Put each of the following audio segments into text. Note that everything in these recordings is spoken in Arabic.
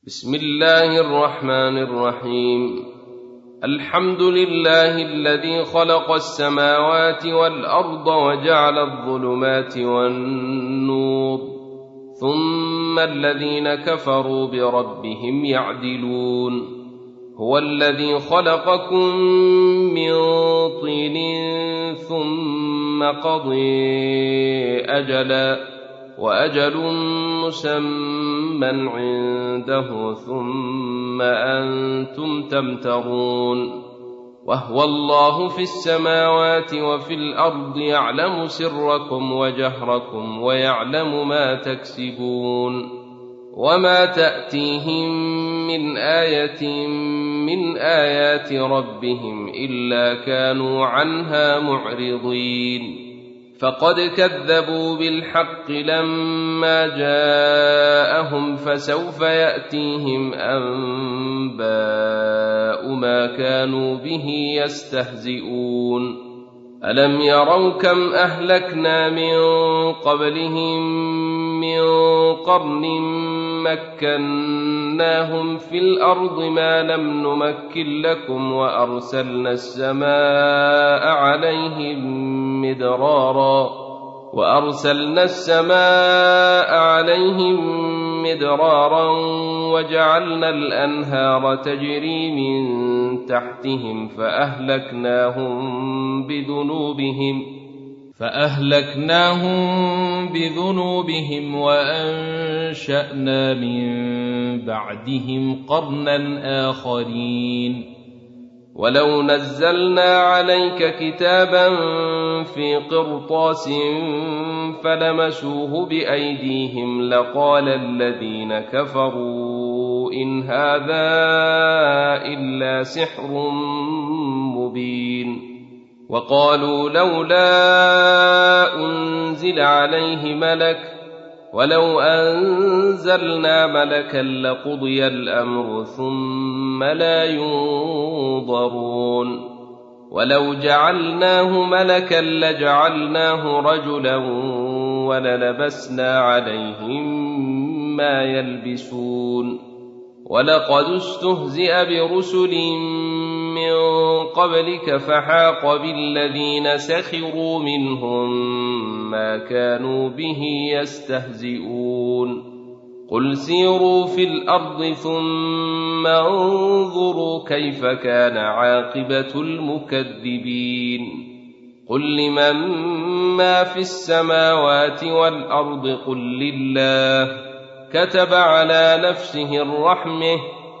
بسم الله الرحمن الرحيم. الحمد لله الذي خلق السماوات والأرض وجعل الظلمات والنور، ثم الذين كفروا بربهم يعدلون. هو الذي خلقكم من طين ثم قضي أجلا، وأجل مسمى عنده، ثم أنتم تمترون. وهو الله في السماوات وفي الأرض، يعلم سركم وجهركم ويعلم ما تكسبون. وما تأتيهم من آية من آيات ربهم إلا كانوا عنها معرضين. فقد كذبوا بالحق لما جاءهم، فسوف يأتيهم أنباء ما كانوا به يستهزئون. ألم يروا كم أهلكنا من قبلهم من قرن مكناهم في الأرض ما لم نمكن لكم، وأرسلنا السماء عليهم مدرارا وجعلنا الأنهار تجري من تحتهم فأهلكناهم بذنوبهم وأنشأنا من بعدهم قرنا آخرين. ولو نزلنا عليك كتابا في قرطاس فلمسوه بأيديهم لقال الذين كفروا إن هذا إلا سحر مبين. وقالوا لولا أنزل عليه ملك، ولو أنزلنا ملكا لقضي الأمر ثم لا ينظرون. ولو جعلناه ملكا لجعلناه رجلا وللبسنا عليهم ما يلبسون. ولقد استهزئ برسل من قبلك فحاق بالذين سخروا منهم ما كانوا به يستهزئون. قل سيروا في الأرض ثم انظروا كيف كان عاقبة المكذبين. قل لمن ما في السماوات والأرض قل لله، كتب على نفسه الرحمة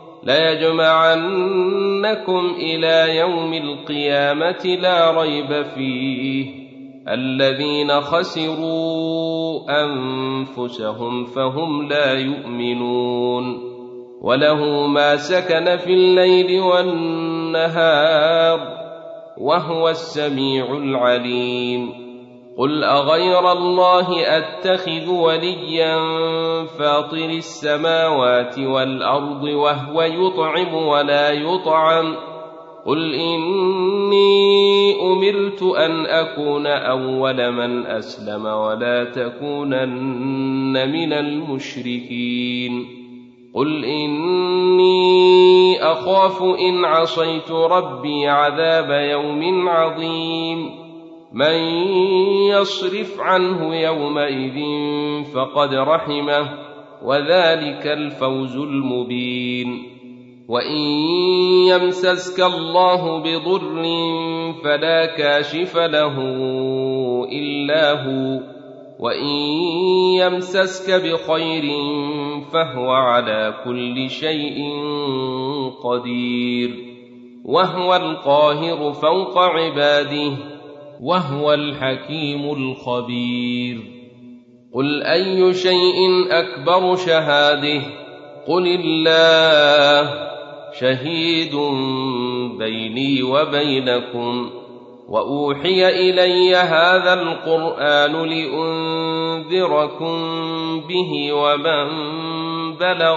ليجمعنكم إلى يوم القيامة لا ريب فيه. الذين خسروا أنفسهم فهم لا يؤمنون. وله ما سكن في الليل والنهار وهو السميع العليم. قل أغير الله أتخذ وليا فاطر السماوات والأرض وهو يطعم ولا يطعم؟ قل إني أمرت أن أكون أول من أسلم ولا تكونن من المشركين. قل إني أخاف إن عصيت ربي عذاب يوم عظيم. من يصرف عنه يومئذ فقد رحمه، وذلك الفوز المبين. وإن يمسسك الله بضر فلا كاشف له إلا هو، وإن يمسسك بخير فهو على كل شيء قدير. وهو القاهر فوق عباده، وهو الحكيم الخبير. قل أي شيء أكبر شهادة؟ قل الله شهيد بيني وبينكم. وأوحي إلي هذا القرآن لأنذركم به ومن بلغ.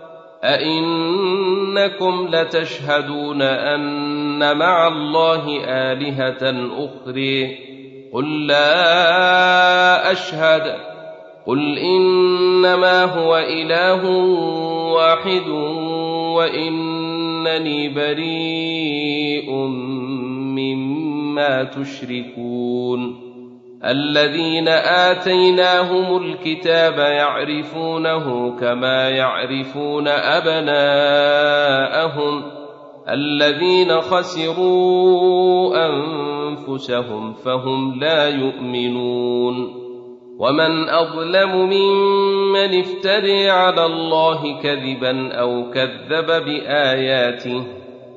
أئنكم لتشهدون أن مع الله آلهة أخرى؟ قل لا أشهد. قل إنما هو إله واحد وإنني بريء مما تشركون الذين آتيناهم الكتاب يعرفونه كما يعرفون أبناءهم الذين خسروا أنفسهم فهم لا يؤمنون ومن أظلم ممن افترى على الله كذبا أو كذب بآياته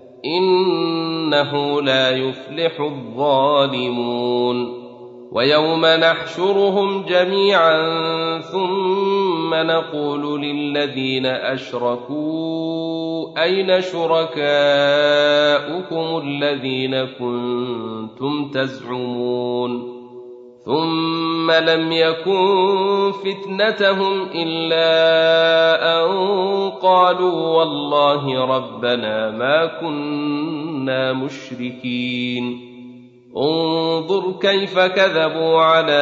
إنه لا يفلح الظالمون ويوم نحشرهم جميعا ثم نقول للذين أشركوا أين شركاؤكم الذين كنتم تزعمون ثم لم يكن فتنتهم إلا أن قالوا والله ربنا ما كنا مشركين انظر كيف كذبوا على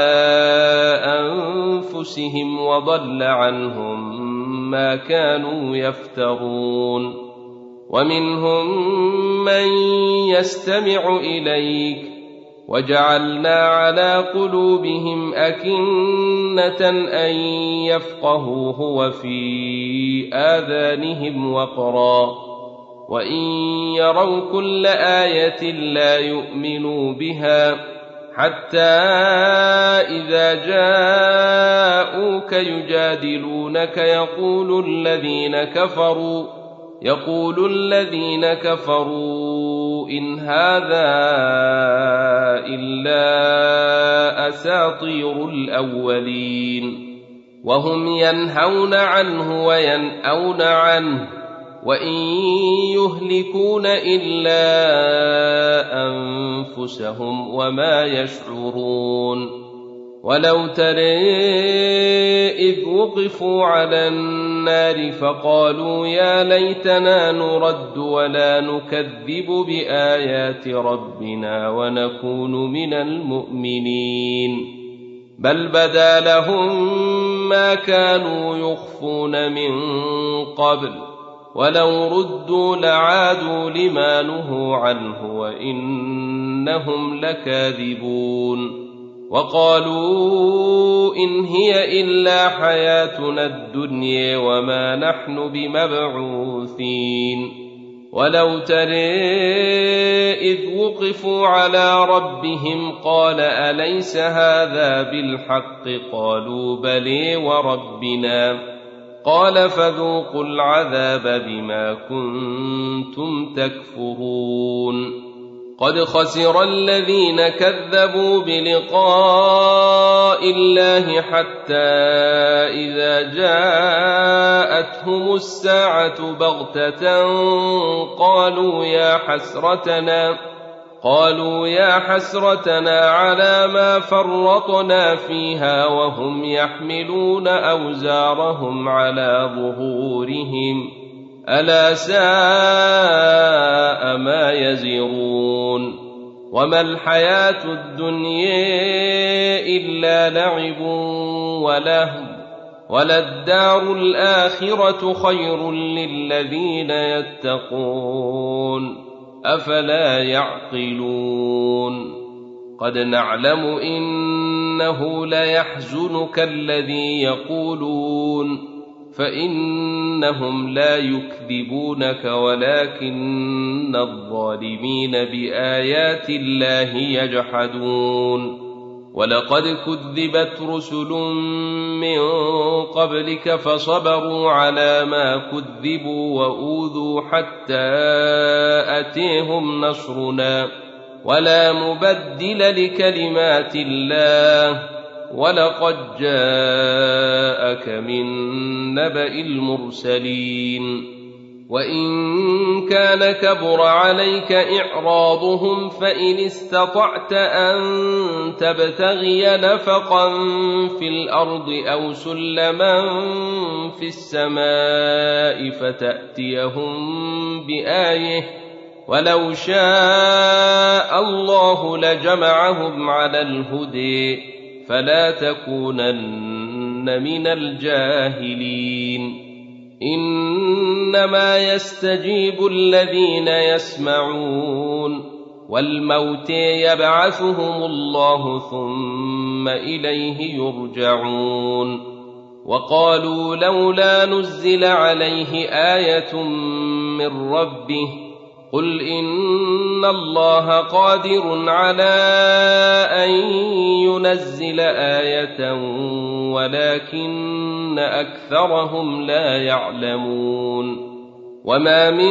أنفسهم وضل عنهم ما كانوا يفترون ومنهم من يستمع إليك وجعلنا على قلوبهم أكنة أن يفقهوه وفي آذانهم وقرا وإن يروا كل آية لا يؤمنوا بها حتى إذا جاءوك يجادلونك يقول الذين كفروا إن هذا إلا أساطير الأولين وهم ينهون عنه وينأون عنه وإن يهلكون إلا أنفسهم وما يشعرون ولو ترى إذ وقفوا على النار فقالوا يا ليتنا نرد ولا نكذب بآيات ربنا ونكون من المؤمنين بل بدا لهم ما كانوا يخفون من قبل ولو ردوا لعادوا لما نهوا عنه وإنهم لكاذبون وقالوا إن هي إلا حياتنا الدنيا وما نحن بمبعوثين ولو ترى إذ وقفوا على ربهم قال أليس هذا بالحق قالوا بلى وربنا قال فذوقوا العذاب بما كنتم تكفرون قد خسر الذين كذبوا بلقاء الله حتى إذا جاءتهم الساعة بغتة قالوا يا حسرتنا على ما فرطنا فيها وهم يحملون أوزارهم على ظهورهم ألا ساء ما يزرون وما الحياة الدنيا إلا لعب ولهو وللدار الآخرة خير للذين يتقون أفلا يعقلون قد نعلم إنه ليحزنك الذي يقولون فإنهم لا يكذبونك ولكن الظالمين بآيات الله يجحدون ولقد كذبت رسل من قبلك فصبروا على ما كذبوا وأوذوا حتى أتيهم نصرنا ولا مبدل لكلمات الله ولقد جاءك من نبأ المرسلين وإن كان كبر عليك إعراضهم فإن استطعت أن تبتغي نفقا في الأرض أو سلما في السماء فتأتيهم بآية ولو شاء الله لجمعهم على الهدى فلا تكونن كن من الجاهلين إنما يستجيب الذين يسمعون والموت يبعثهم الله ثم إليه يرجعون وقالوا لولا نزل عليه آية من ربه قل إن الله قادر على أن ينزل آية ولكن أكثرهم لا يعلمون وما من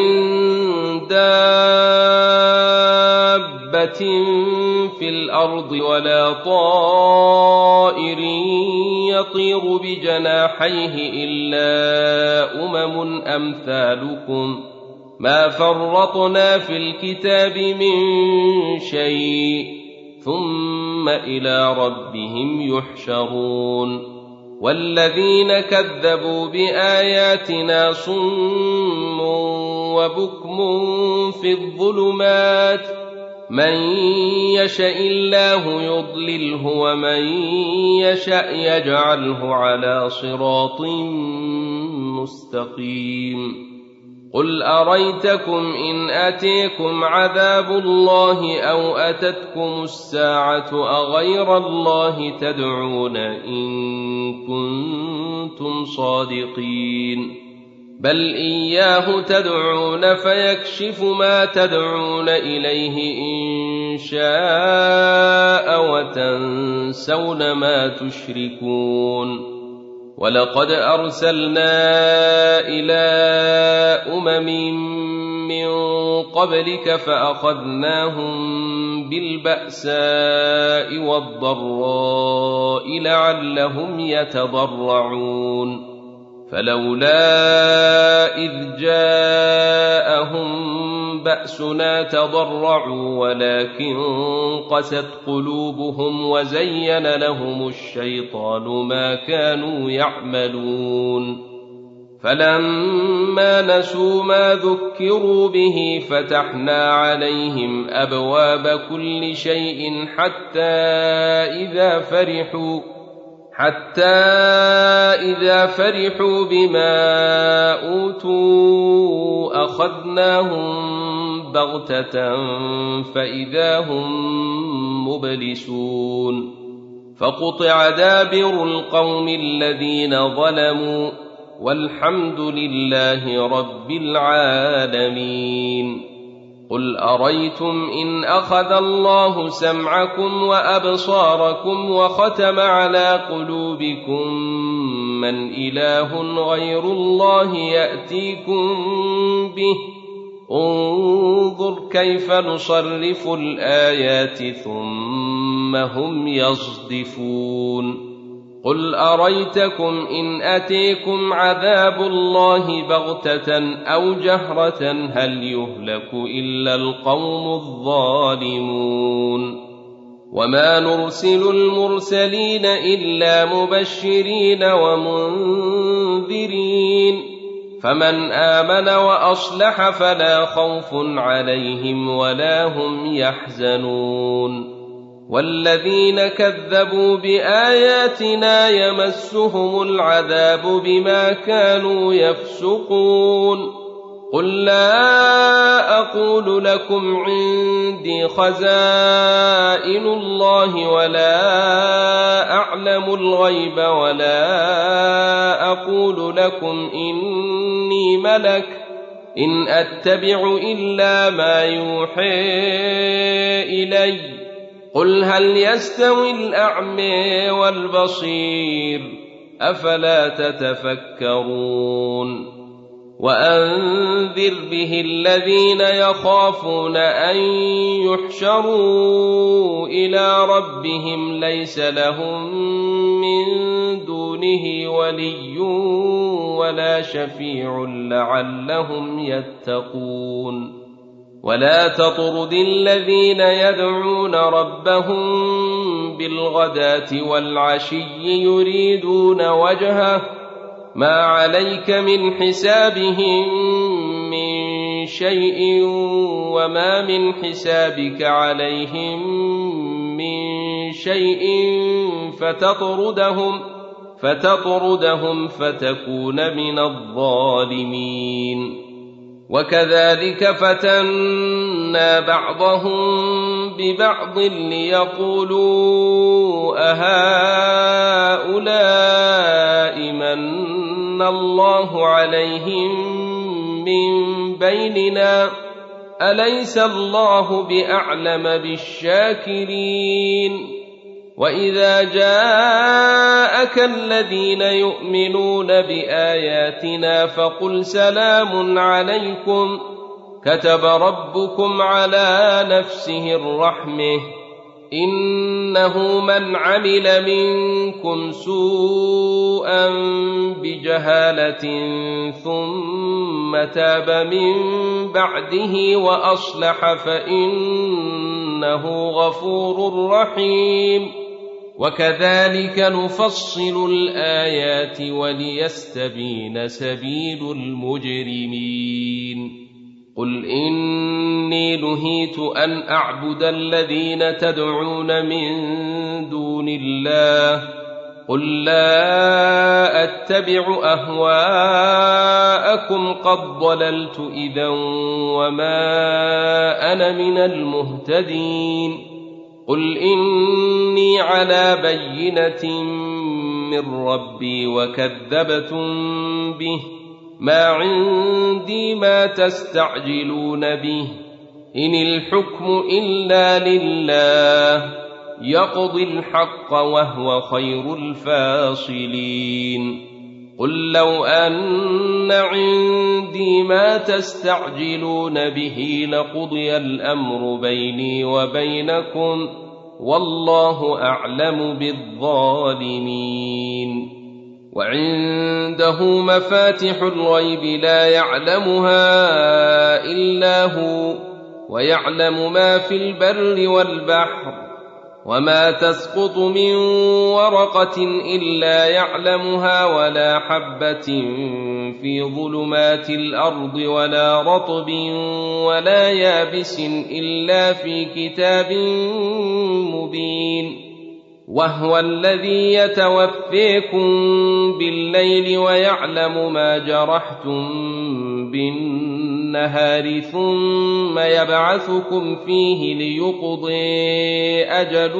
دابة في الأرض ولا طائر يطير بجناحيه إلا أمم أمثالكم ما فرطنا في الكتاب من شيء ثم إلى ربهم يحشرون والذين كذبوا بآياتنا صم وبكم في الظلمات من يشاء الله يضلله ومن يشاء يجعله على صراط مستقيم قل أريتكم إن أتيكم عذاب الله أو أتتكم الساعة أغير الله تدعون إن كنتم صادقين بل إياه تدعون فيكشف ما تدعون إليه إن شاء وتنسون ما تشركون ولقد أرسلنا إلى من قبلك فأخذناهم بالبأساء والضراء لعلهم يتضرعون فلولا إذ جاءهم بأسنا تضرعوا ولكن قست قلوبهم وزين لهم الشيطان ما كانوا يعملون فلما نسوا ما ذكروا به فتحنا عليهم أبواب كل شيء حتى إذا فرحوا بما أوتوا أخذناهم بغتة فإذا هم مبلسون فقطع دابر القوم الذين ظلموا والحمد لله رب العالمين قل أريتم إن أخذ الله سمعكم وأبصاركم وختم على قلوبكم من إله غير الله يأتيكم به انظر كيف نصرف الآيات ثم هم يصدفون قل أريتكم إن أتيكم عذاب الله بغتة أو جهرة هل يهلك إلا القوم الظالمون وما نرسل المرسلين إلا مبشرين ومنذرين فمن آمن وأصلح فلا خوف عليهم ولا هم يحزنون والذين كذبوا بآياتنا يمسهم العذاب بما كانوا يفسقون قل لا أقول لكم عندي خزائن الله ولا أعلم الغيب ولا أقول لكم إني ملك إن أتبع إلا ما يوحى إلي قل هل يستوي الأعمى والبصير أفلا تتفكرون وأنذر به الذين يخافون أن يحشروا إلى ربهم ليس لهم من دونه ولي ولا شفيع لعلهم يتقون ولا تطرد الذين يدعون ربهم بالغداة والعشي يريدون وجهه ما عليك من حسابهم من شيء وما من حسابك عليهم من شيء فتطردهم فتكون من الظالمين. وكذلك فتنا بعضهم ببعض ليقولوا أهؤلاء من الله عليهم من بيننا أليس الله بأعلم بالشاكرين. وإذا جاءك الذين يؤمنون بآياتنا فقل سلام عليكم كتب ربكم على نفسه الرحمة إنه من عمل منكم سوءا بجهالة ثم تاب من بعده وأصلح فإنه غفور رحيم. وكذلك نفصل الآيات وليستبين سبيل المجرمين. قل إني نهيت أن أعبد الذين تدعون من دون الله قل لا أتبع أهواءكم قد ضللت إذا وما أنا من المهتدين. قل إني على بينة من ربي وكذبتم به ما عندي ما تستعجلون به إن الحكم إلا لله يقضي الحق وهو خير الفاصلين. قل لو أن عندي ما تستعجلون به لقضي الأمر بيني وبينكم والله أعلم بالظالمين. وعنده مفاتح الغيب لا يعلمها إلا هو ويعلم ما في البر والبحر وما تسقط من ورقة إلا يعلمها ولا حبة في ظلمات الأرض ولا رطب ولا يابس إلا في كتاب مبين. وهو الذي يتوفيكم بالليل ويعلم ما جرحتم بالنهار ثم يبعثكم فيه ليقضي أجل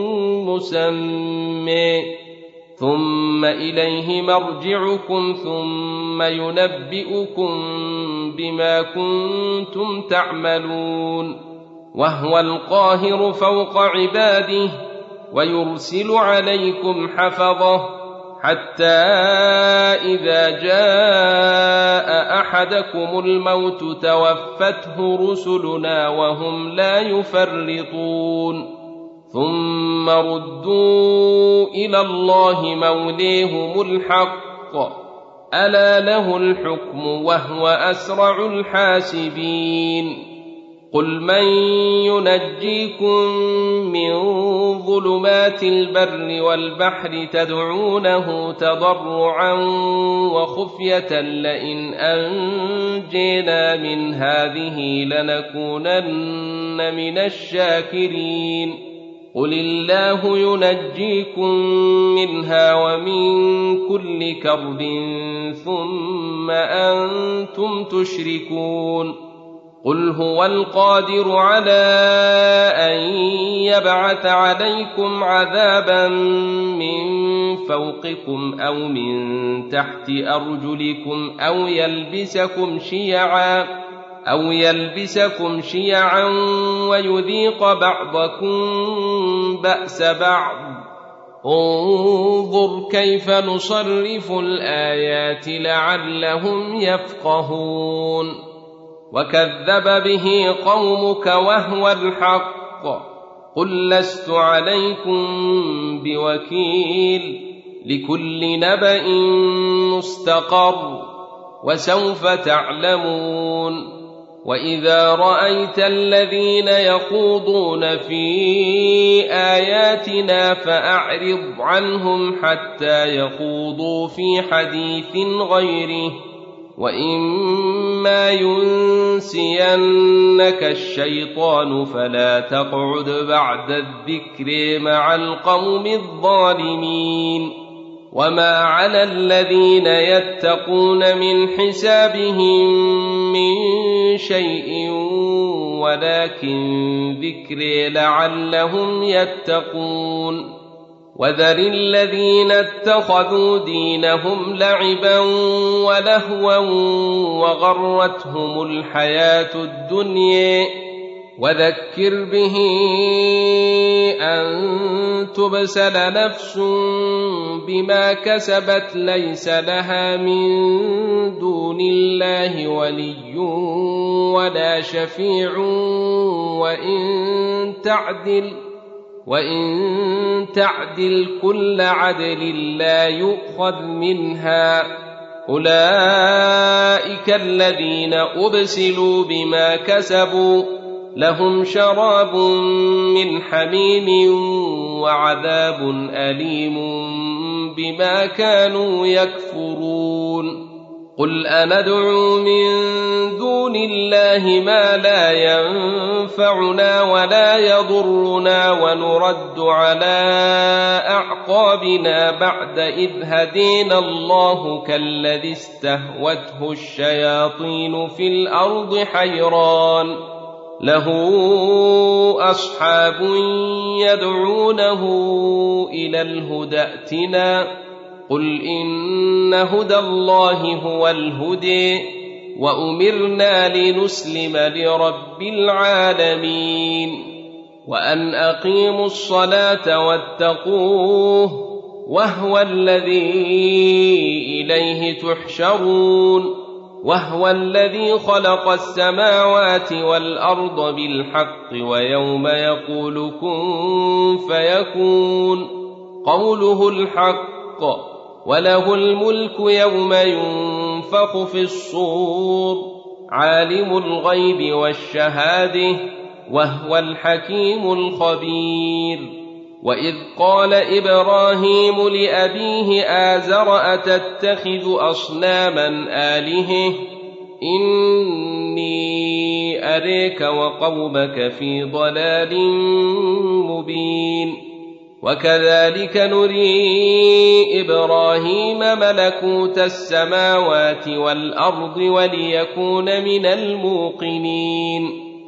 مسمى ثم إليه مرجعكم ثم ينبئكم بما كنتم تعملون. وهو القاهر فوق عباده ويرسل عليكم حفظه حتى إذا جاء أحدكم الموت توفته رسلنا وهم لا يفرطون ثم ردوا إلى الله موليهم الحق ألا له الحكم وهو أسرع الحاسبين. قل من ينجيكم من ظلمات البر والبحر تدعونه تضرعا وخفية لئن أنجينا من هذه لنكونن من الشاكرين. قل الله ينجيكم منها ومن كل كرب ثم أنتم تشركون. قل هو القادر على أن يبعث عليكم عذابا من فوقكم أو من تحت أرجلكم أو يلبسكم شيعا ويذيق بعضكم بأس بعض. انظر كيف نصرف الآيات لعلهم يفقهون. وكذب به قومك وهو الحق قل لست عليكم بوكيل لكل نبأ مستقر وسوف تعلمون. وإذا رأيت الذين يخوضون في آياتنا فأعرض عنهم حتى يخوضوا في حديث غيره وإما ينسينك الشيطان فلا تقعد بعد الذكر مع القوم الظالمين. وما على الذين يتقون من حسابهم من شيء ولكن ذكر لعلهم يتقون وذر الذين اتخذوا دينهم لعبا ولهوا وغرتهم الحياة الدنيا وذكر به أن تبسل نفس بما كسبت ليس لها من دون الله ولي ولا شفيع وإن تعدل كل عدل لا يؤخذ منها أولئك الذين أبسلوا بما كسبوا لهم شراب من حميم وعذاب أليم بما كانوا يكفرون قل أندعو من دون الله ما لا ينفعنا ولا يضرنا ونرد على أعقابنا بعد إذ هدينا الله كالذي استهوته الشياطين في الأرض حيران له أصحاب يدعونه إلى الهدى ائتنا قل إن هدى الله هو الهدى وأمرنا لنسلم لرب العالمين وأن أقيموا الصلاة واتقوه وهو الذي إليه تحشرون وهو الذي خلق السماوات والأرض بالحق ويوم يقول كن فيكون قوله الحق وله الملك يوم ينفخ في الصور عالم الغيب والشهادة وهو الحكيم الخبير وإذ قال إبراهيم لأبيه آزر أتتخذ أصناما آلهة إني أريك وقومك في ضلال مبين وكذلك نري إبراهيم ملكوت السماوات والأرض وليكون من الموقنين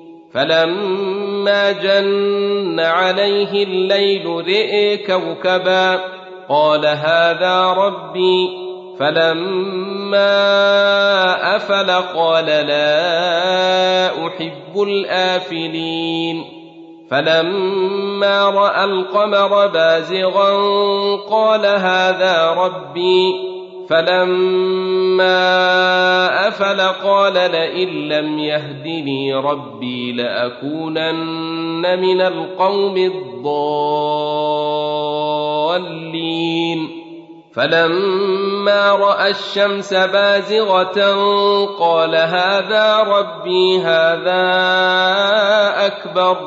فلما جن عليه الليل رئي كوكبا قال هذا ربي فلما أفل قال لا أحب الآفلين فلما رأى القمر بازغا قال هذا ربي فلما أفل قال لئن لم يهدني ربي لأكونن من القوم الضالين فلما رأى الشمس بازغة قال هذا ربي هذا أكبر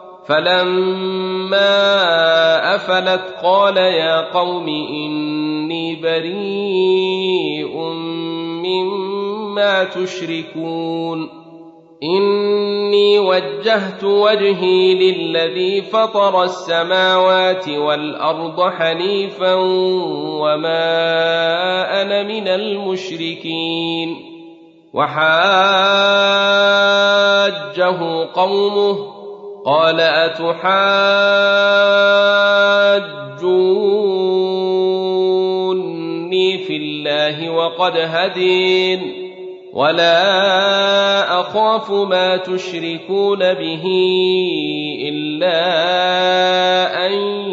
فلما أفلت قال يا قوم إني بريء مما تشركون إني وجهت وجهي للذي فطر السماوات والأرض حنيفا وما أنا من المشركين وحاجه قومه قال أتحاجوني في الله وقد هدين ولا أخاف ما تشركون به إلا أن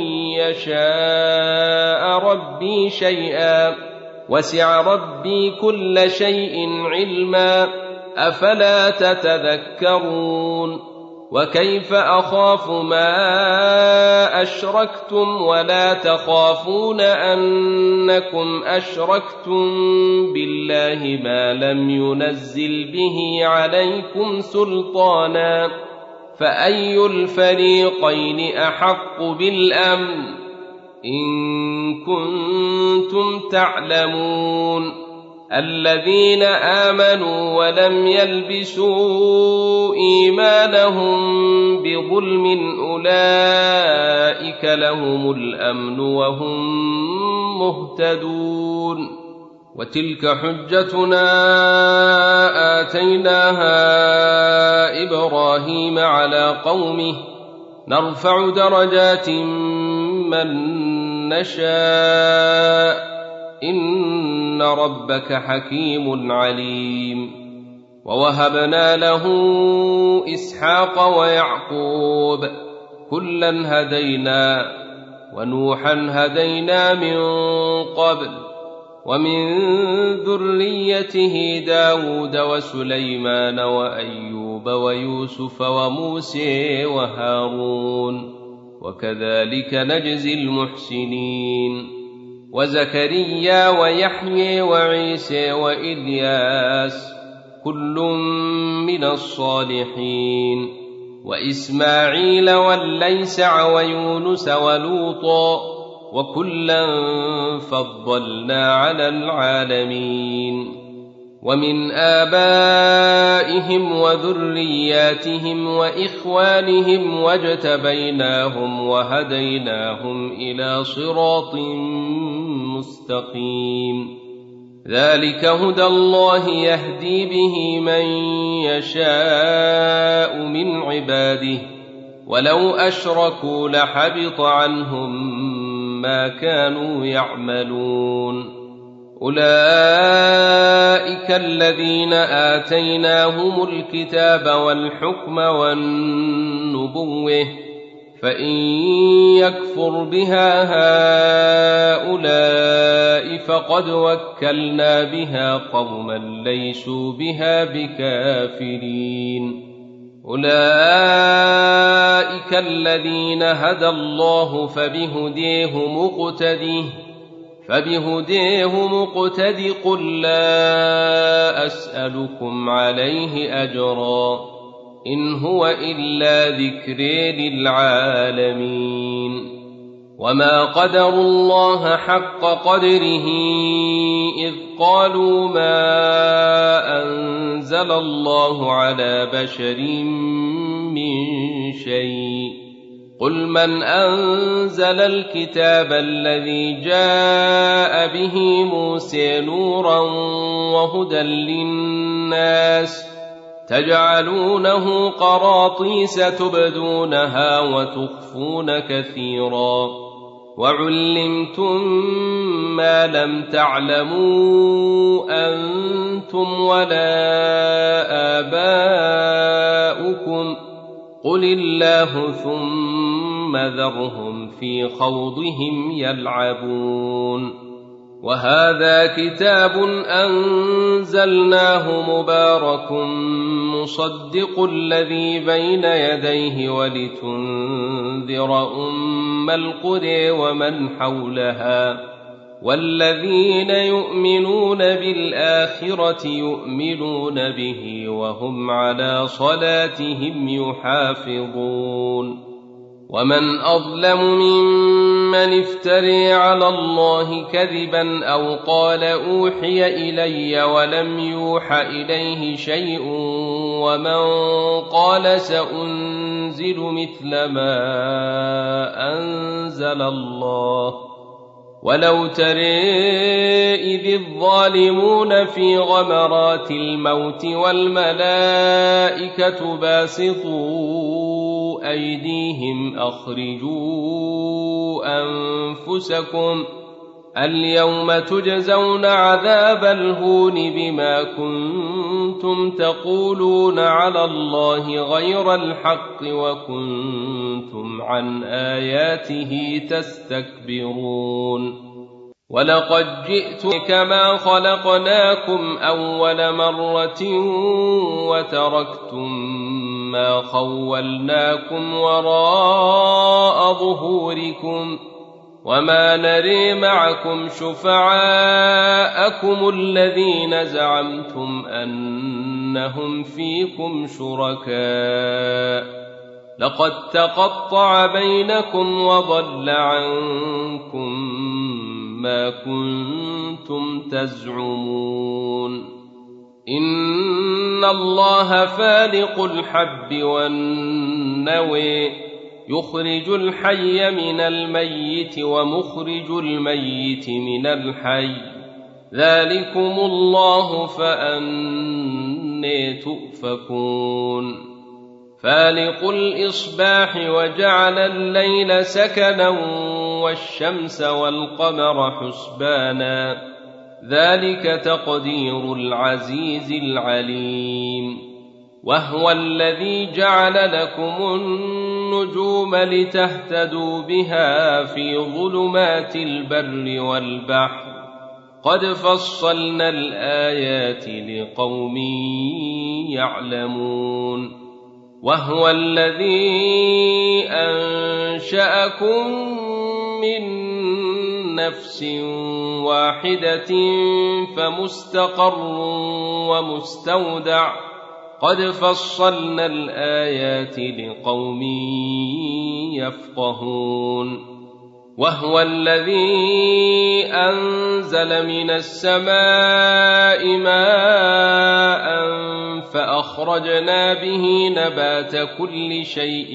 يشاء ربي شيئا وسع ربي كل شيء علما أفلا تتذكرون وكيف أخاف ما أشركتم ولا تخافون أنكم أشركتم بالله ما لم ينزل به عليكم سلطانا فأي الفريقين أحق بالأمن إن كنتم تعلمون الذين آمنوا ولم يلبسوا إيمانهم بظلم أولئك لهم الأمن وهم مهتدون. وتلك حجتنا آتيناها إبراهيم على قومه نرفع درجات من نشاء إن ربك حكيم عليم. ووهبنا له إسحاق ويعقوب كلا هدينا ونوحا هدينا من قبل ومن ذريته داود وسليمان وأيوب ويوسف وموسى وهارون وكذلك نجزي المحسنين. وزكريا ويحيى وعيسى وإلياس كل من الصالحين وإسماعيل واليسع ويونس ولوطا وكلا فضلنا على العالمين. ومن آبائهم وذرياتهم وإخوانهم واجتبيناهم وهديناهم إلى صراط مستقيم. ذلك هدى الله يهدي به من يشاء من عباده ولو أشركوا لحبط عنهم ما كانوا يعملون. أولئك الذين آتيناهم الكتاب والحكم والنبوة فإن يكفر بها هؤلاء فقد وكلنا بها قوما ليسوا بها بكافرين. أولئك الذين هدى الله فبهديه مقتد قل لا أسألكم عليه أجرا إن هو إلا ذكر للعالمين. وما قدروا الله حق قدره إذ قالوا ما أنزل الله على بشر من شيء قل من أنزل الكتاب الذي جاء به موسى نورا وهدى للناس تجعلونه قراطيس تبدونها وتخفون كثيرا وعلمتم ما لم تعلموا أنتم ولا آباؤكم قل الله ثم ذرهم في خوضهم يلعبون. وهذا كتاب أنزلناه مبارك مصدق الذي بين يديه ولتنذر أم القرى ومن حولها والذين يؤمنون بالآخرة يؤمنون به وهم على صلاتهم يحافظون. ومن أظلم ممن افتري على الله كذبا أو قال أوحي إلي ولم يوح إليه شيء ومن قال سأنزل مثل ما أنزل الله. ولو ترى إذ الظالمون في غمرات الموت والملائكة باسطوا أيديهم أخرجوا أنفسكم اليوم تجزون عذاب الهون بما كنتم تقولون على الله غير الحق وكنتم عن آياته تستكبرون. ولقد جئتم كما خلقناكم أول مرة وتركتم ما خولناكم وراء ظهوركم وما نري معكم شفعاءكم الذين زعمتم أنهم فيكم شركاء لقد تقطع بينكم وضل عنكم ما كنتم تزعمون إن الله فالق الحب والنوى يخرج الحي من الميت ومخرج الميت من الحي ذلكم الله فأنى تؤفكون فالق الإصباح وجعل الليل سكنا والشمس والقمر حسبانا ذلك تقدير العزيز العليم وهو الذي جعل لكم النجوم لتهتدوا بها في ظلمات البر والبحر قد فصلنا الآيات لقوم يعلمون وهو الذي أنشأكم من نفس واحدة فمستقر ومستودع قد فصلنا الآيات لقوم يفقهون وهو الذي أنزل من السماء ماء فأخرجنا به نبات كل شيء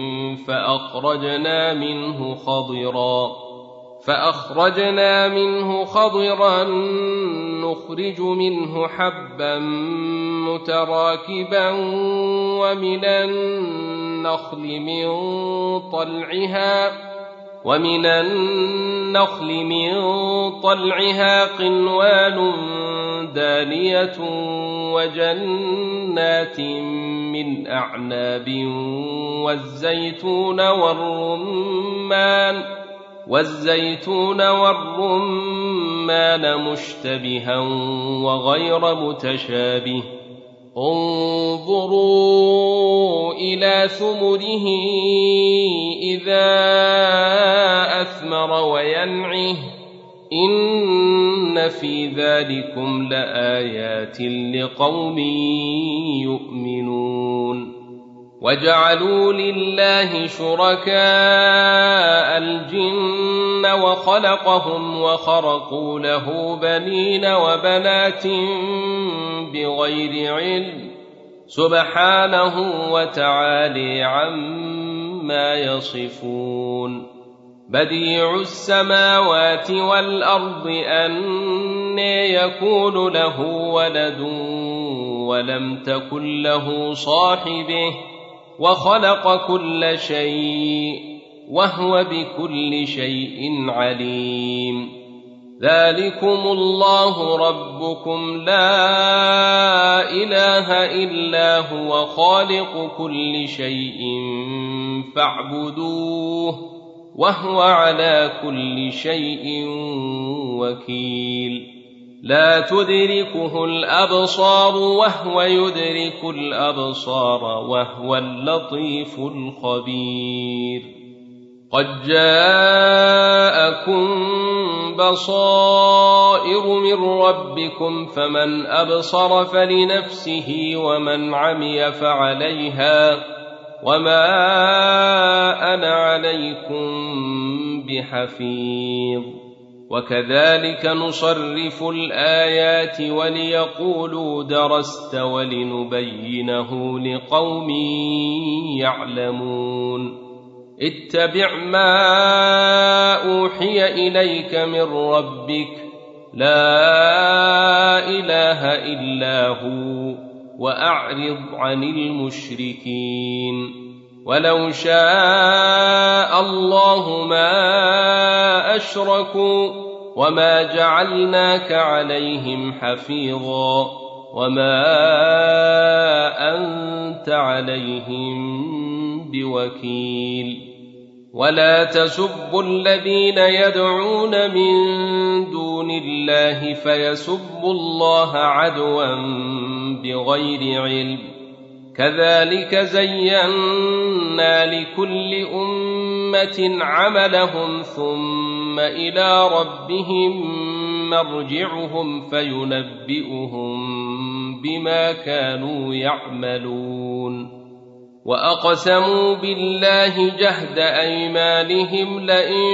فأخرجنا منه خضرا نخرج منه حبا متراكبا ومن النخل من طلعها قنوان دانية وجنات من أعناب والزيتون والرمان مشتبها وغير متشابه انظروا إلى ثمره إذا أثمر وينعه إن في ذلكم لآيات لقوم يؤمنون وجعلوا لله شركاء الجن وخلقهم وخرقوا له بنين وبنات بغير علم سبحانه وتعالى عما يصفون بديع السماوات والأرض أنى يكون له ولد ولم تكن له صاحبه وخلق كل شيء وهو بكل شيء عليم ذلكم الله ربكم لا إله إلا هو خالق كل شيء فاعبدوه وهو على كل شيء وكيل لا تدركه الأبصار وهو يدرك الأبصار وهو اللطيف الخبير قد جاءكم بصائر من ربكم فمن أبصر فلنفسه ومن عمي فعليها وما أنا عليكم بحفيظ وكذلك نصرف الآيات وليقولوا درست ولنبينه لقوم يعلمون اتبع ما أوحي إليك من ربك لا إله إلا هو وأعرض عن المشركين ولو شاء الله ما أشركوا وما جعلناك عليهم حفيظا وما أنت عليهم بوكيل ولا تسبوا الذين يدعون من دون الله فيسبوا الله عدوا بغير علم كذلك زينا لكل أمة عملهم ثم إلى ربهم مرجعهم فينبئهم بما كانوا يعملون وأقسموا بالله جهد أيمانهم لئن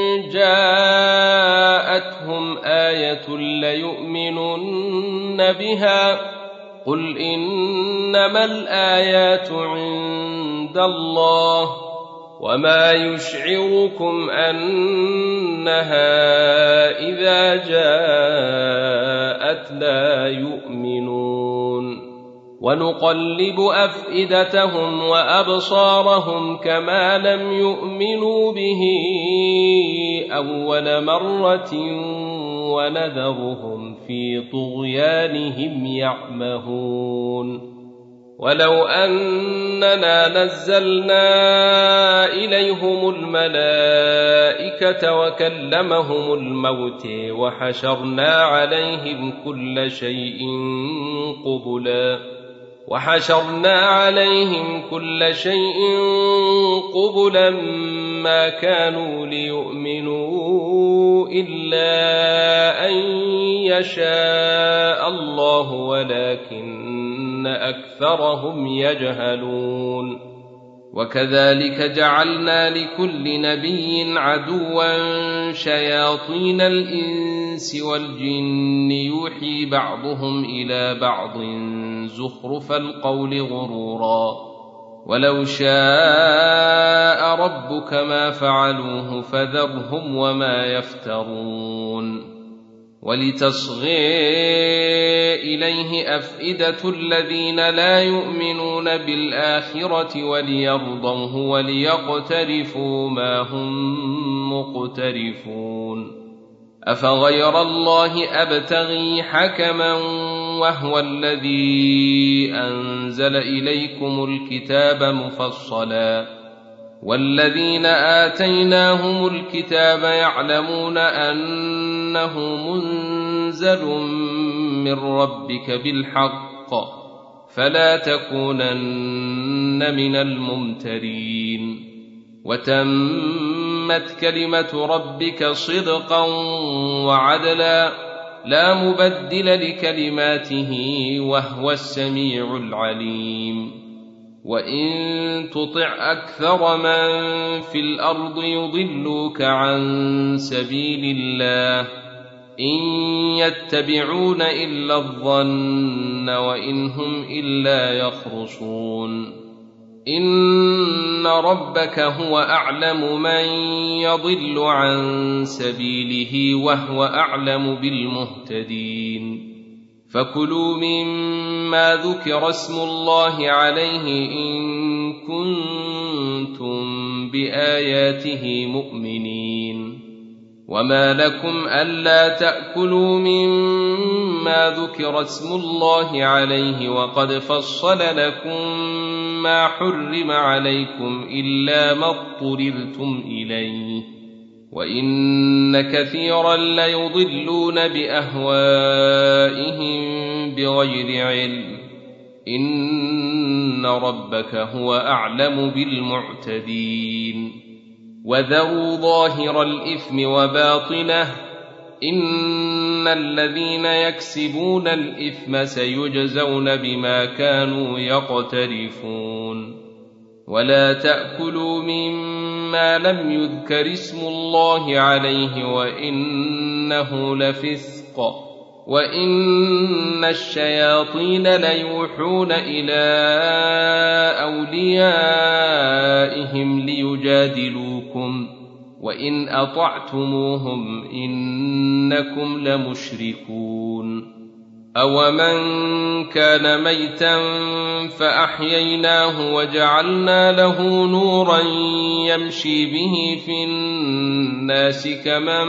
جاءتهم آية ليؤمنن بها قل إنما الآيات عند الله وما يشعركم أنها إذا جاءت لا يؤمنون ونقلب أفئدتهم وأبصارهم كما لم يؤمنوا به أول مرة ونذرهم في طغيانهم يعمهون ولو أننا نزلنا إليهم الملائكة وكلمهم الموت وحشرنا عليهم كل شيء قبلا ما كانوا ليؤمنوا إلا أن يشاء الله ولكن أكثرهم يجهلون وكذلك جعلنا لكل نبي عدوا شياطين الإنس والجن يوحي بعضهم إلى بعض زخرف القول غرورا ولو شاء ربك ما فعلوه فذرهم وما يفترون ولتصغي إليه أفئدة الذين لا يؤمنون بالآخرة وليرضوه وليقترفوا ما هم مقترفون أفغير الله أبتغي حكما وهو الذي أنزل إليكم الكتاب مفصلا والذين آتيناهم الكتاب يعلمون أنه منزل من ربك بالحق فلا تكونن من الممترين وتمت كلمة ربك صدقا وعدلا لا مبدل لكلماته وهو السميع العليم وإن تطع أكثر من في الأرض يضلوك عن سبيل الله إن يتبعون إلا الظن وإن هم إلا يخرصون إن ربك هو أعلم من يضل عن سبيله وهو أعلم بالمهتدين فكلوا مما ذكر اسم الله عليه إن كنتم بآياته مؤمنين وما لكم ألا تأكلوا مما ذكر اسم الله عليه وقد فصل لكم ما حرم عليكم إلا ما اضطررتم إليه وإن كثيرا ليضلون بأهوائهم بغير علم إن ربك هو أعلم بالمعتدين وذروا ظاهر الإثم وباطنه إن الذين يكسبون الإثم سيجزون بما كانوا يقترفون ولا تأكلوا مما لم يذكر اسم الله عليه وإنه لفسق وإن الشياطين ليوحون إلى أوليائهم ليجادلوكم وإن أطعتموهم إنكم لمشركون أومن كان ميتا فأحييناه وجعلنا له نورا يمشي به في الناس كمن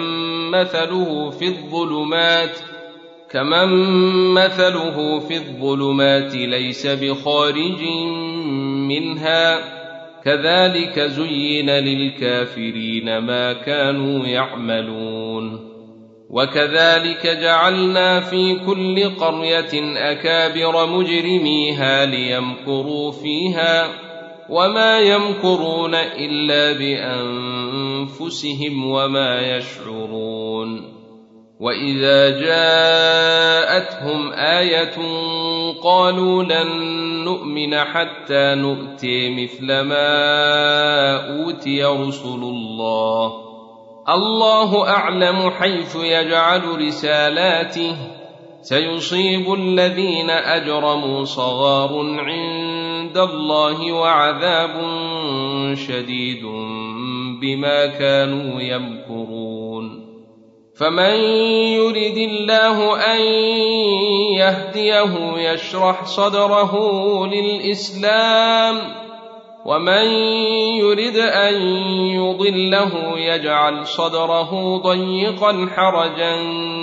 مثله في الظلمات ليس بخارج منها كذلك زين للكافرين ما كانوا يعملون وكذلك جعلنا في كل قرية أكابر مجرميها ليمكروا فيها وما يمكرون إلا بأنفسهم وما يشعرون وإذا جاءتهم آية قالوا لن نؤمن حتى نؤتي مثل ما أوتي رسل الله، الله أعلم حيث يجعل رسالاته، سيصيب الذين أجرموا صغار عند الله وعذاب شديد بما كانوا يمكرون. فمن يرد الله أن يهديه يشرح صدره للإسلام، ومن يرد أن يضله يجعل صدره ضيقا حرجا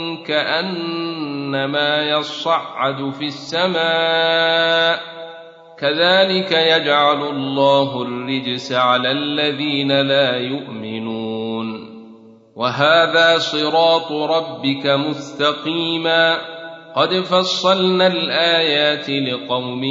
كأنما يصعد في السماء، كذلك يجعل الله الرجس على الذين لا يؤمنون. وهذا صراط ربك مستقيما، قد فصلنا الآيات لقوم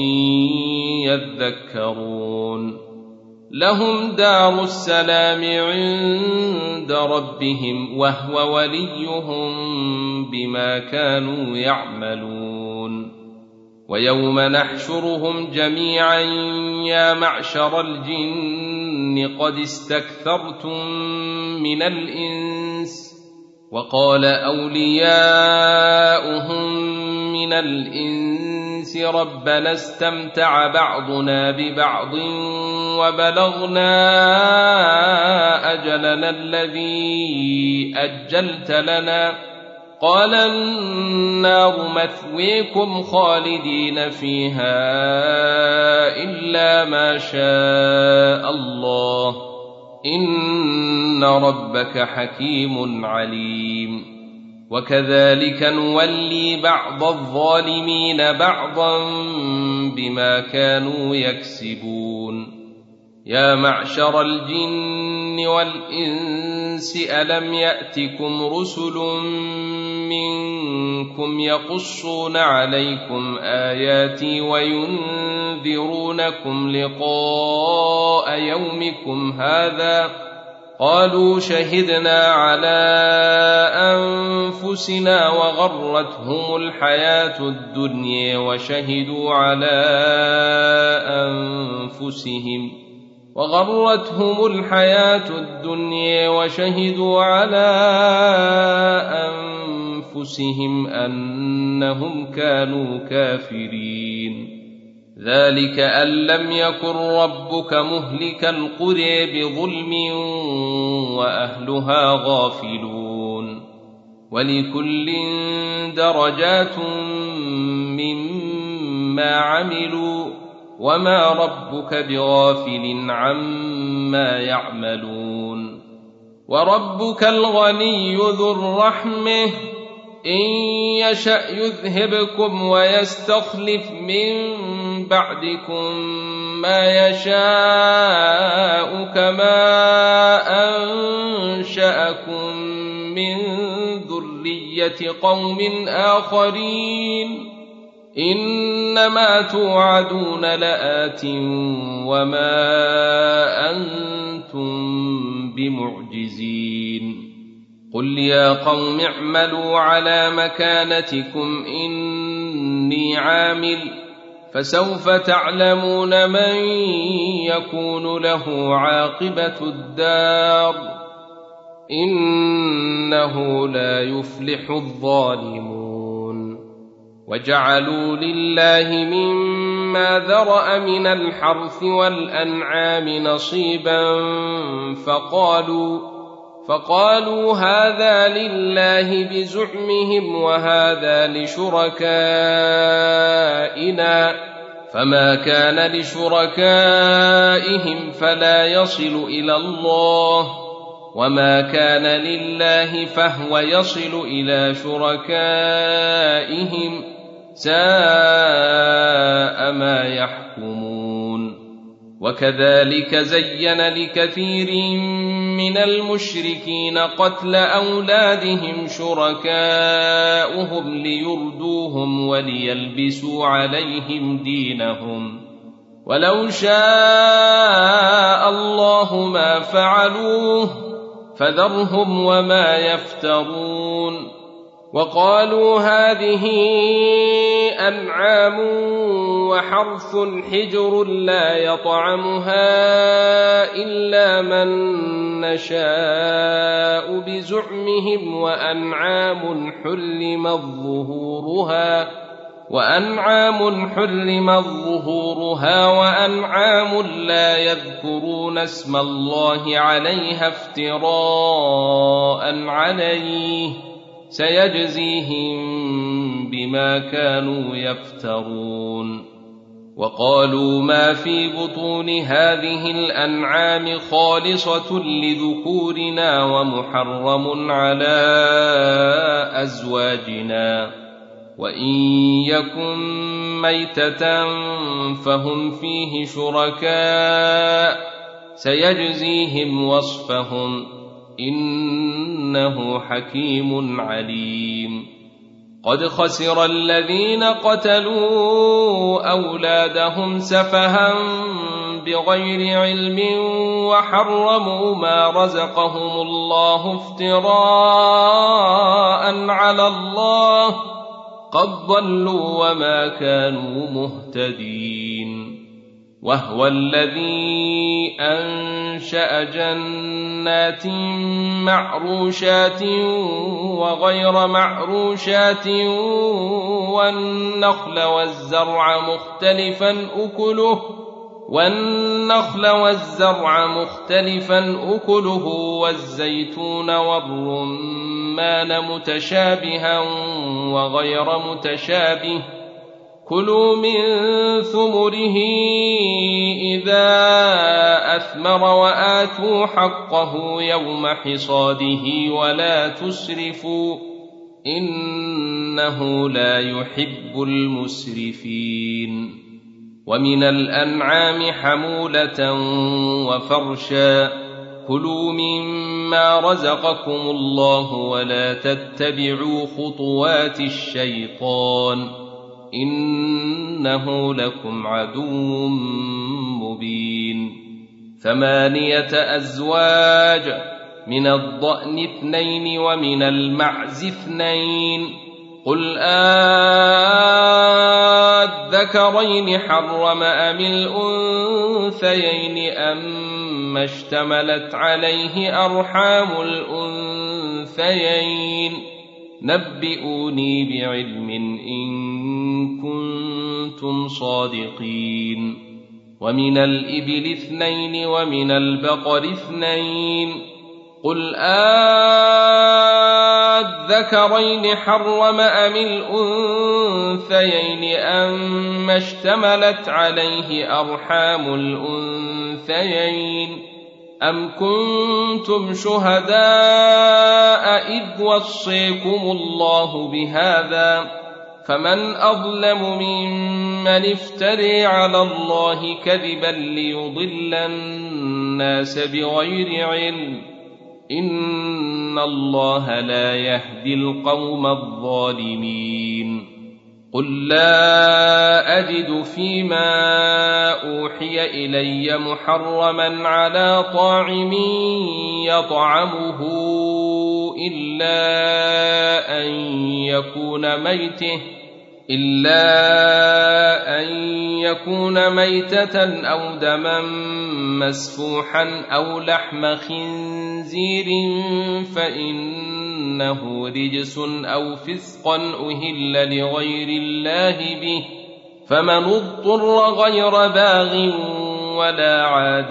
يذكرون. لهم دار السلام عند ربهم وهو وليهم بما كانوا يعملون. ويوم نحشرهم جميعا يا معشر الجن قد استكثرتم من الإنس، وقال أولياؤهم من الإنس ربنا استمتع بعضنا ببعض وبلغنا أجلنا الذي أجلت لنا، قال النار مثويكم خالدين فيها إلا ما شاء الله، إن ربك حكيم عليم. وكذلك نولي بعض الظالمين بعضا بما كانوا يكسبون. يا معشر الجن والإنس ألم يأتكم رسل منكم يقصون عليكم آياتي وينذرونكم لقاء يومكم هذا؟ قالوا شهدنا على أنفسنا وغرتهم الحياة الدنيا وشهدوا على أنفسهم أنهم كانوا كافرين. ذلك أن لم يكن ربك مهلك القرى بظلم وأهلها غافلون. ولكل درجات مما عملوا وما ربك بغافل عما يعملون. وربك الغني ذو الرحمة، إن يشأ يذهبكم ويستخلف من بعدكم ما يشاء كما أنشأكم من ذرية قوم آخرين، إنما توعدون لآت وما أنتم بمعجزين. قل يا قوم اعملوا على مكانتكم إني عامل، فسوف تعلمون من يكون له عاقبة الدار، إنه لا يفلح الظالمون. وجعلوا لله مما ذرأ من الحرث والأنعام نصيبا فقالوا هذا لله بزعمهم وهذا لشركائنا، فما كان لشركائهم فلا يصل إلى الله، وما كان لله فهو يصل إلى شركائهم، ساء ما يحكمون. وكذلك زين لكثير من المشركين قتل أولادهم شركاؤهم ليردوهم وليلبسوا عليهم دينهم، ولو شاء الله ما فعلوه فذرهم وما يفترون. وقالوا هذه أنعام وحرث حجر لا يطعمها إلا من نشاء بزعمهم وأنعام حرمت ظهورها وأنعام لا يذكرون اسم الله عليها افتراء عليه سيجزيهم بما كانوا يفترون. وقالوا ما في بطون هذه الأنعام خالصة لذكورنا ومحرم على أزواجنا وإن يكن ميتة فهم فيه شركاء سيجزيهم وصفهم إنه حكيم عليم. قد خسر الذين قتلوا أولادهم سفها بغير علم وحرموا ما رزقهم الله افتراء على الله قد ضلوا وما كانوا مهتدين. وهو الذي أنشأ جنات معروشات وغير معروشات والنخل والزرع مختلفا أكله والزيتون والرمان متشابها وغير متشابه كلوا من ثمره إذا أثمر وآتوا حقه يوم حصاده ولا تسرفوا إنه لا يحب المسرفين. ومن الأنعام حمولة وفرشا كلوا مما رزقكم الله ولا تتبعوا خطوات الشيطان إنه لكم عدو مبين. 8 أزواج من الضأن 2 ومن المعز 2 قل الذكرين حرم أم الأنثيين أما اشتملت عليه أرحام الأنثيين نبئوني بعلم إن كنتم صادقين. ومن الإبل 2 ومن البقر 2 قل الذكرين حرم أم الأنثيين أما اشتملت عليه أرحام الأنثيين أم كنتم شهداء إذ وصيكم الله بهذا فمن أظلم ممن افتري على الله كذبا ليضل الناس بغير علم إن الله لا يهدي القوم الظالمين. قل لا أجد فيما أوحي إلي محرما على طاعم يطعمه إلا أن يكون ميتة أو دما مسفوحا أو لحم خنزير فإنه رجس أو فسقا أهل لغير الله به فمن اضطر غير باغ ولا عاد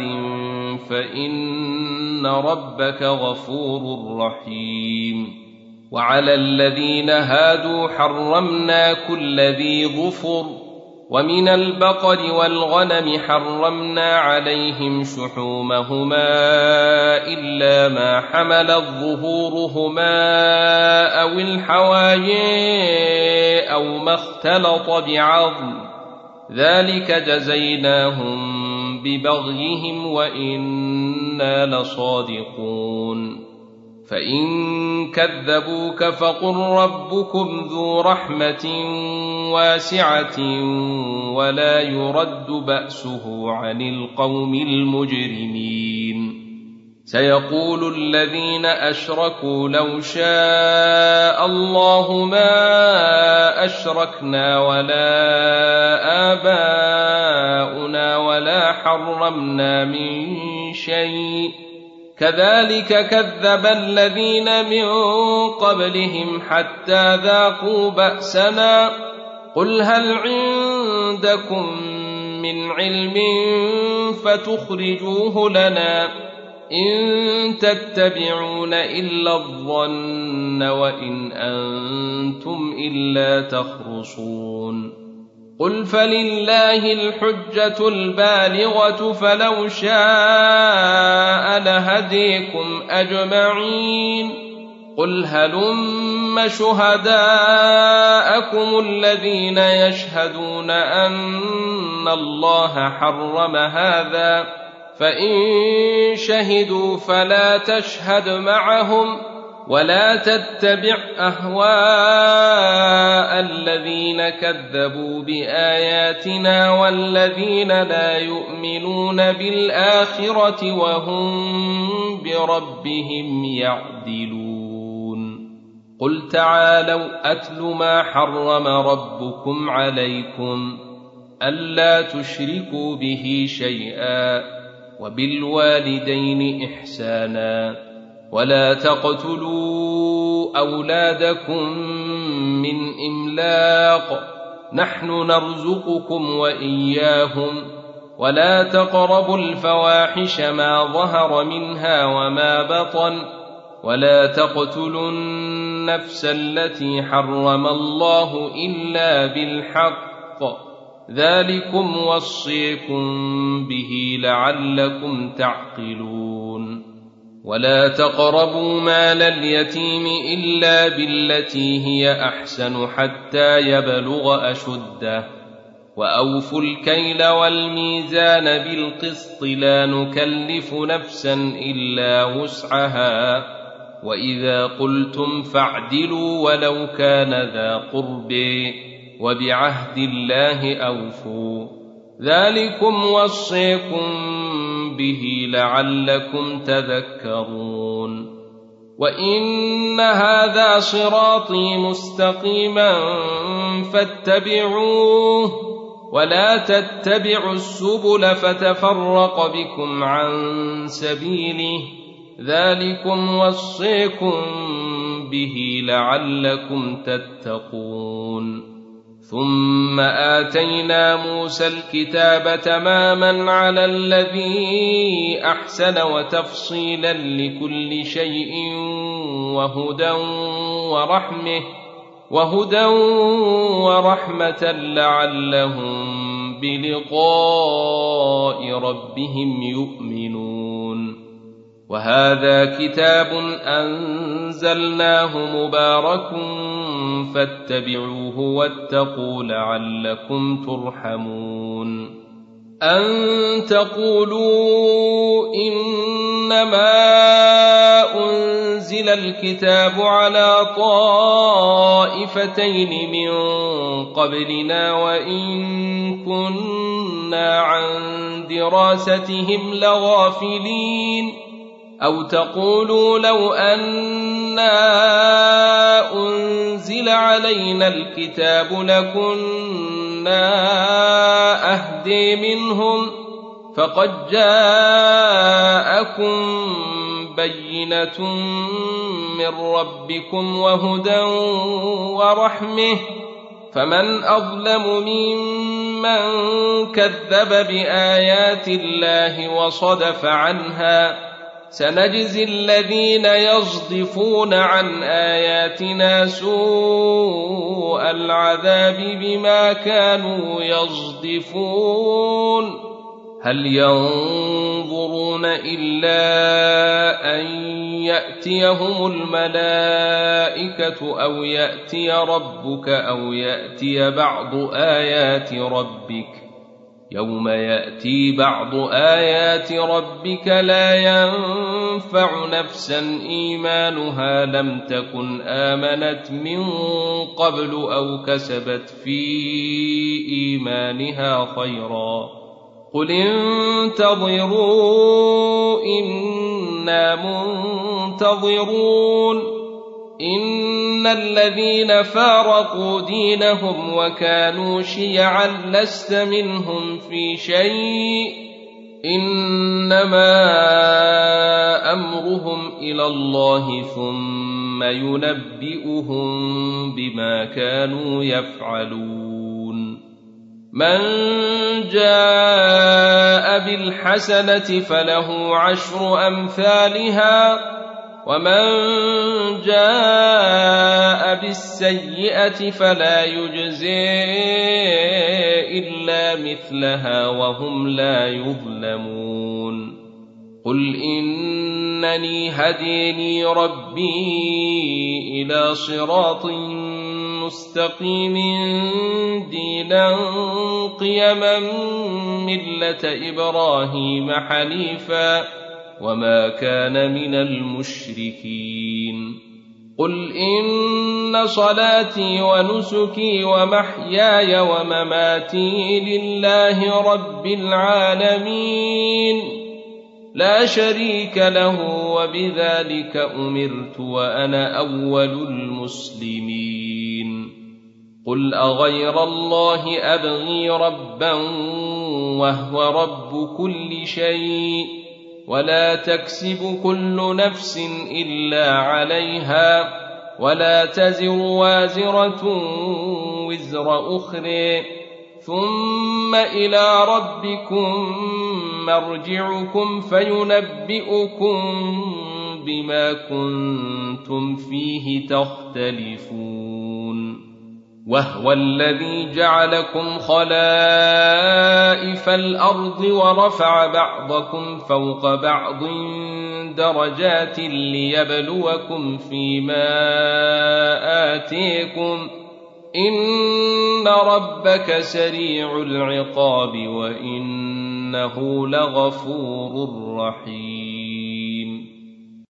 فإن ربك غفور رحيم. وعلى الذين هادوا حرمنا كل ذي ظفر ومن البقر والغنم حرمنا عليهم شحومهما إلا ما حملت ظهورهما أو الحوايا أو ما اختلط بعظم ذلك جزيناهم ببغيهم وإنا لصادقون. فإن كذبوك فقل ربكم ذو رحمة واسعة ولا يرد بأسه عن القوم المجرمين. سيقول الذين أشركوا لو شاء الله ما أشركنا ولا آباؤنا ولا حرمنا من شيء كذلك كذب الذين من قبلهم حتى ذاقوا بأسنا قل هل عندكم من علم فتخرجوه لنا إن تتبعون إلا الظن وإن أنتم إلا تخرصون قل فلله الحجة البالغة فلو شاء لهديكم أجمعين قل هلم شهداءكم الذين يشهدون أن الله حرم هذا فإن شهدوا فلا تشهد معهم ولا تتبع أهواء الذين كذبوا بآياتنا والذين لا يؤمنون بالآخرة وهم بربهم يعدلون قل تعالوا أتل ما حرم ربكم عليكم ألا تشركوا به شيئا وبالوالدين إحسانا ولا تقتلوا أولادكم من إملاق نحن نرزقكم وإياهم ولا تقربوا الفواحش ما ظهر منها وما بطن ولا تقتلوا النفس التي حرم الله إلا بالحق ذلكم وصيكم به لعلكم تعقلون ولا تقربوا مال اليتيم إلا بالتي هي أحسن حتى يبلغ أشده وأوفوا الكيل والميزان بالقسط لا نكلف نفسا إلا وسعها وإذا قلتم فاعدلوا ولو كان ذا قرب وبعهد الله أوفوا ذلكم وصيكم به لعلكم تذكرون وإن هذا صراطي مستقيما فاتبعوه ولا تتبعوا السبل فتفرق بكم عن سبيله ذلكم وصيكم به لعلكم تتقون ثم آتينا موسى الكتاب تماما على الذي أحسن وتفصيلا لكل شيء وهدى ورحمة لعلهم بلقاء ربهم يؤمنون وهذا كتاب أنزلناه مبارك فاتبعوه واتقوا لعلكم ترحمون أن تقولوا إنما أنزل الكتاب على طائفتين من قبلنا وإن كنا عن دراستهم لغافلين أو تقولوا لو أنا أنزل علينا الكتاب لكنا أهدي منهم فقد جاءكم بينة من ربكم وهدى ورحمة فمن أظلم ممن كذب بآيات الله وصدف عنها سنجزي الذين يصدفون عن آياتنا سوء العذاب بما كانوا يصدفون هل ينظرون إلا أن يأتيهم الملائكة أو يأتي ربك أو يأتي بعض آيات ربك يوم يأتي بعض آيات ربك لا ينفع نفسا إيمانها لم تكن آمنت من قبل أو كسبت في إيمانها خيرا قل انتظروا إنا إنا منتظرون إن الذين فارقوا دينهم وكانوا شيعا لست منهم في شيء إنما أمرهم إلى الله ثم ينبئهم بما كانوا يفعلون من جاء بالحسنة فله 10 أمثالها ومن جاء بالسيئة فلا يجزي إلا مثلها وهم لا يظلمون قل إنني هديني ربي إلى صراط مستقيم دينا قيما ملة إبراهيم حنيفا وما كان من المشركين قل إن صلاتي ونسكي ومحياي ومماتي لله رب العالمين لا شريك له وبذلك أمرت وأنا أول المسلمين قل أغير الله أبغي ربا وهو رب كل شيء ولا تكسب كل نفس إلا عليها ولا تزر وازرة وزر أخرى ثم إلى ربكم مرجعكم فينبئكم بما كنتم فيه تختلفون وهو الذي جعلكم خلائف الأرض ورفع بعضكم فوق بعض درجات ليبلوكم فيما آتيكم إن ربك سريع العقاب وإنه لغفور رحيم